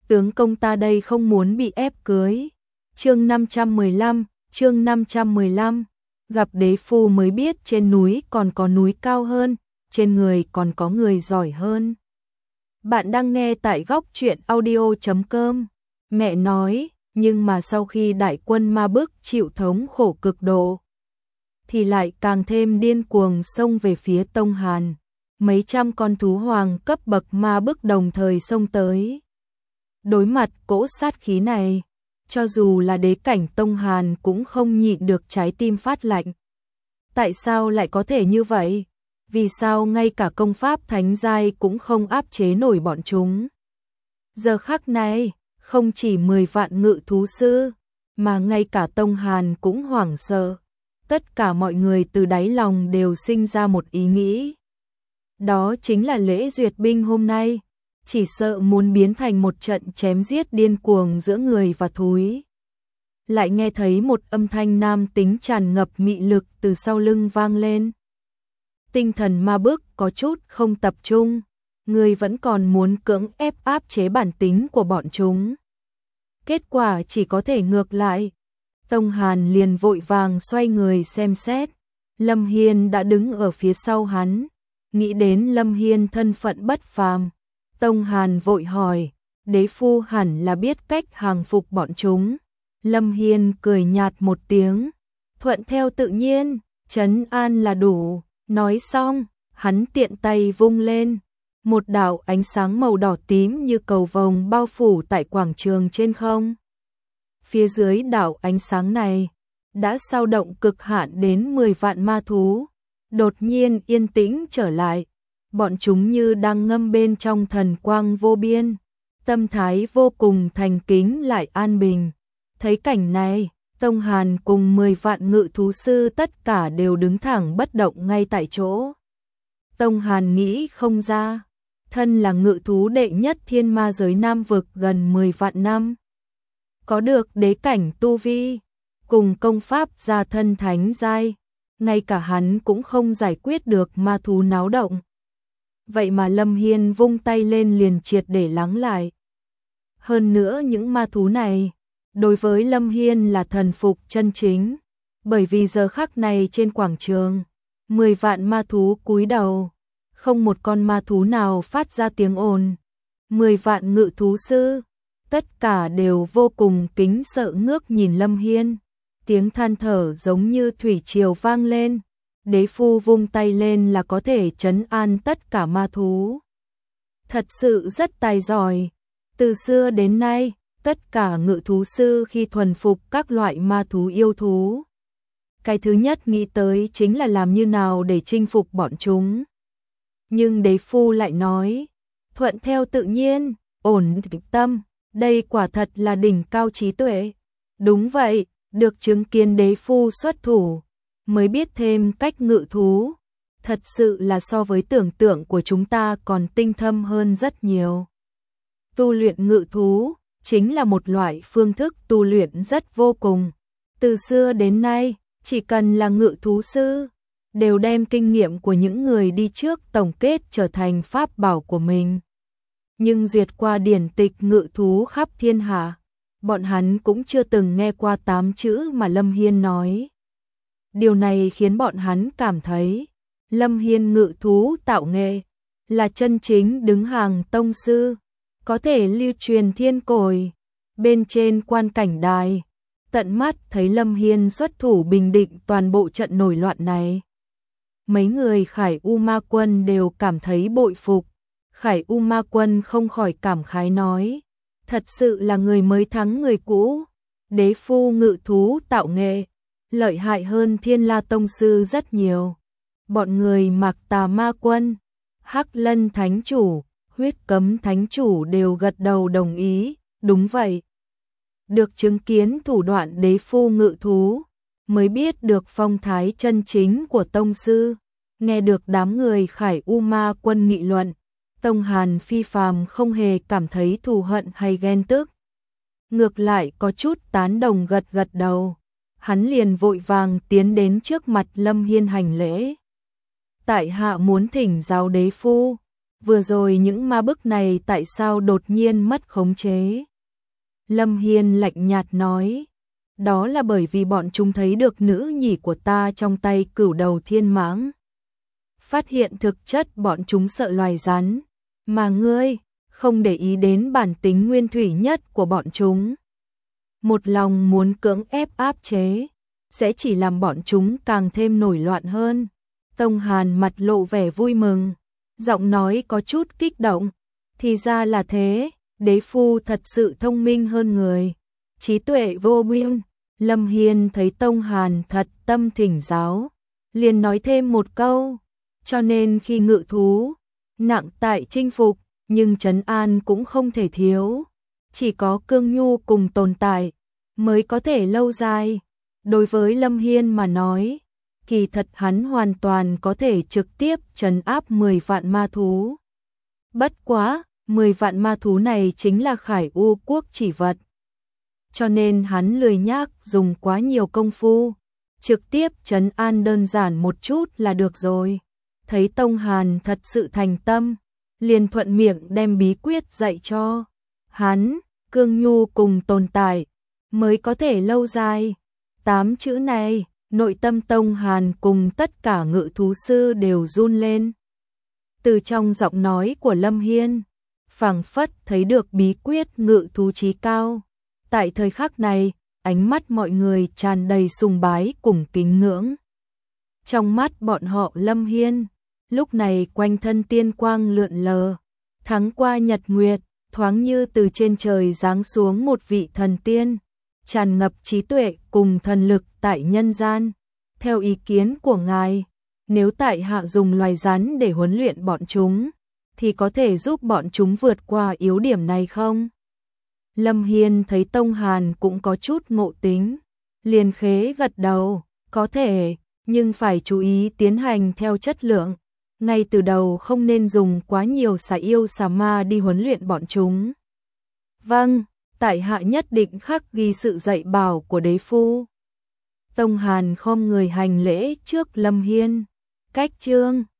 tướng công ta đây không muốn bị ép cưới. Chương 515, gặp đế phu mới biết trên núi còn có núi cao hơn, trên người còn có người giỏi hơn. Bạn đang nghe tại góc truyện audio.com. Mẹ nói, nhưng mà sau khi đại quân ma bức chịu thống khổ cực độ, thì lại càng thêm điên cuồng xông về phía Tông Hàn. Mấy trăm con thú hoàng cấp bậc ma bức đồng thời xông tới. Đối mặt cỗ sát khí này, cho dù là đế cảnh Tông Hàn cũng không nhịn được trái tim phát lạnh. Tại sao lại có thể như vậy? Vì sao ngay cả công pháp thánh giai cũng không áp chế nổi bọn chúng? Giờ khắc này, không chỉ 10 vạn ngự thú sư, mà ngay cả Tông Hàn cũng hoảng sợ. Tất cả mọi người từ đáy lòng đều sinh ra một ý nghĩ. Đó chính là lễ duyệt binh hôm nay, chỉ sợ muốn biến thành một trận chém giết điên cuồng giữa người và thú. Lại nghe thấy một âm thanh nam tính tràn ngập mị lực từ sau lưng vang lên. Tinh thần ma bức có chút không tập trung, người vẫn còn muốn cưỡng ép áp chế bản tính của bọn chúng. Kết quả chỉ có thể ngược lại. Tông Hàn liền vội vàng xoay người xem xét. Lâm Hiên đã đứng ở phía sau hắn. Nghĩ đến Lâm Hiên thân phận bất phàm, Tông Hàn vội hỏi, đế phu hẳn là biết cách hàng phục bọn chúng. Lâm Hiên cười nhạt một tiếng, thuận theo tự nhiên, trấn an là đủ. Nói xong, hắn tiện tay vung lên. Một đạo ánh sáng màu đỏ tím như cầu vồng bao phủ tại quảng trường trên không. Phía dưới đạo ánh sáng này, đã sao động cực hạn đến 10 vạn ma thú. Đột nhiên yên tĩnh trở lại, bọn chúng như đang ngâm bên trong thần quang vô biên, tâm thái vô cùng thành kính lại an bình. Thấy cảnh này, Tông Hàn cùng 10 vạn ngự thú sư tất cả đều đứng thẳng bất động ngay tại chỗ. Tông Hàn nghĩ không ra, thân là ngự thú đệ nhất thiên ma giới Nam vực gần 10 vạn năm, có được đế cảnh tu vi, cùng công pháp gia thân thánh giai, ngay cả hắn cũng không giải quyết được ma thú náo động. Vậy mà Lâm Hiên vung tay lên liền triệt để lắng lại. Hơn nữa những ma thú này, đối với Lâm Hiên là thần phục chân chính, bởi vì giờ khắc này trên quảng trường, 10 vạn ma thú cúi đầu, không một con ma thú nào phát ra tiếng ồn. 10 vạn ngự thú sư, tất cả đều vô cùng kính sợ ngước nhìn Lâm Hiên. Tiếng than thở giống như thủy triều vang lên. Đế phu vung tay lên là có thể trấn an tất cả ma thú. Thật sự rất tài giỏi. Từ xưa đến nay, tất cả ngự thú sư khi thuần phục các loại ma thú yêu thú, cái thứ nhất nghĩ tới chính là làm như nào để chinh phục bọn chúng. Nhưng đế phu lại nói, thuận theo tự nhiên, ổn định tâm, đây quả thật là đỉnh cao trí tuệ. Đúng vậy, được chứng kiến đế phu xuất thủ, mới biết thêm cách ngự thú, thật sự là so với tưởng tượng của chúng ta còn tinh thâm hơn rất nhiều. Tu luyện ngự thú chính là một loại phương thức tu luyện rất vô cùng. Từ xưa đến nay, chỉ cần là ngự thú sư, đều đem kinh nghiệm của những người đi trước tổng kết trở thành pháp bảo của mình. Nhưng duyệt qua điển tịch ngự thú khắp thiên hạ, bọn hắn cũng chưa từng nghe qua 8 chữ mà Lâm Hiên nói. Điều này khiến bọn hắn cảm thấy, Lâm Hiên ngự thú tạo nghệ, là chân chính đứng hàng tông sư, có thể lưu truyền thiên cồi. Bên trên quan cảnh đài, tận mắt thấy Lâm Hiên xuất thủ bình định toàn bộ trận nổi loạn này. Mấy người Khải U Ma Quân đều cảm thấy bội phục. Khải U Ma Quân không khỏi cảm khái nói, thật sự là người mới thắng người cũ. Đế phu ngự thú tạo nghệ, lợi hại hơn Thiên La Tông Sư rất nhiều. Bọn người Mạc Tà Ma Quân, Hắc Lân Thánh Chủ, Huyết Cấm Thánh Chủ đều gật đầu đồng ý, đúng vậy. Được chứng kiến thủ đoạn đế phu ngự thú, mới biết được phong thái chân chính của tông sư. Nghe được đám người Khải U Ma Quân nghị luận, Tông Hàn phi phàm không hề cảm thấy thù hận hay ghen tức. Ngược lại có chút tán đồng gật gật đầu. Hắn liền vội vàng tiến đến trước mặt Lâm Hiên hành lễ. Tại hạ muốn thỉnh giáo đế phu, vừa rồi những ma bức này tại sao đột nhiên mất khống chế? Lâm Hiên lạnh nhạt nói, đó là bởi vì bọn chúng thấy được nữ nhỉ của ta trong tay Cửu Đầu Thiên Mãng. Phát hiện thực chất bọn chúng sợ loài rắn, mà ngươi không để ý đến bản tính nguyên thủy nhất của bọn chúng. Một lòng muốn cưỡng ép áp chế, sẽ chỉ làm bọn chúng càng thêm nổi loạn hơn. Tông Hàn mặt lộ vẻ vui mừng, giọng nói có chút kích động. Thì ra là thế, đế phu thật sự thông minh hơn người, trí tuệ vô biên. Lâm Hiên thấy Tông Hàn thật tâm thỉnh giáo, liền nói thêm một câu, cho nên khi ngự thú, nặng tại chinh phục, nhưng trấn an cũng không thể thiếu. Chỉ có cương nhu cùng tồn tại, mới có thể lâu dài. Đối với Lâm Hiên mà nói, kỳ thật hắn hoàn toàn có thể trực tiếp trấn áp 10 vạn ma thú. Bất quá, 10 vạn ma thú này chính là Khải U quốc chỉ vật. Cho nên hắn lười nhác dùng quá nhiều công phu, trực tiếp trấn an đơn giản một chút là được rồi. Thấy Tông Hàn thật sự thành tâm, liền thuận miệng đem bí quyết dạy cho. Hắn, cương nhu cùng tồn tại, mới có thể lâu dài. 8 chữ này, nội tâm Tông Hàn cùng tất cả ngự thú sư đều run lên. Từ trong giọng nói của Lâm Hiên, phảng phất thấy được bí quyết ngự thú chí cao. Tại thời khắc này, ánh mắt mọi người tràn đầy sùng bái cùng kính ngưỡng. Trong mắt bọn họ Lâm Hiên, lúc này quanh thân tiên quang lượn lờ, thắng qua nhật nguyệt, thoáng như từ trên trời giáng xuống một vị thần tiên, tràn ngập trí tuệ cùng thần lực tại nhân gian. Theo ý kiến của ngài, nếu tại hạ dùng loài rắn để huấn luyện bọn chúng, thì có thể giúp bọn chúng vượt qua yếu điểm này không? Lâm Hiên thấy Tông Hàn cũng có chút ngộ tính, liền khế gật đầu, có thể, nhưng phải chú ý tiến hành theo chất lượng. Ngay từ đầu không nên dùng quá nhiều xà yêu xà ma đi huấn luyện bọn chúng. Vâng, tại hạ nhất định khắc ghi sự dạy bảo của đế phu. Tông Hàn khom người hành lễ trước Lâm Hiên. Cách chương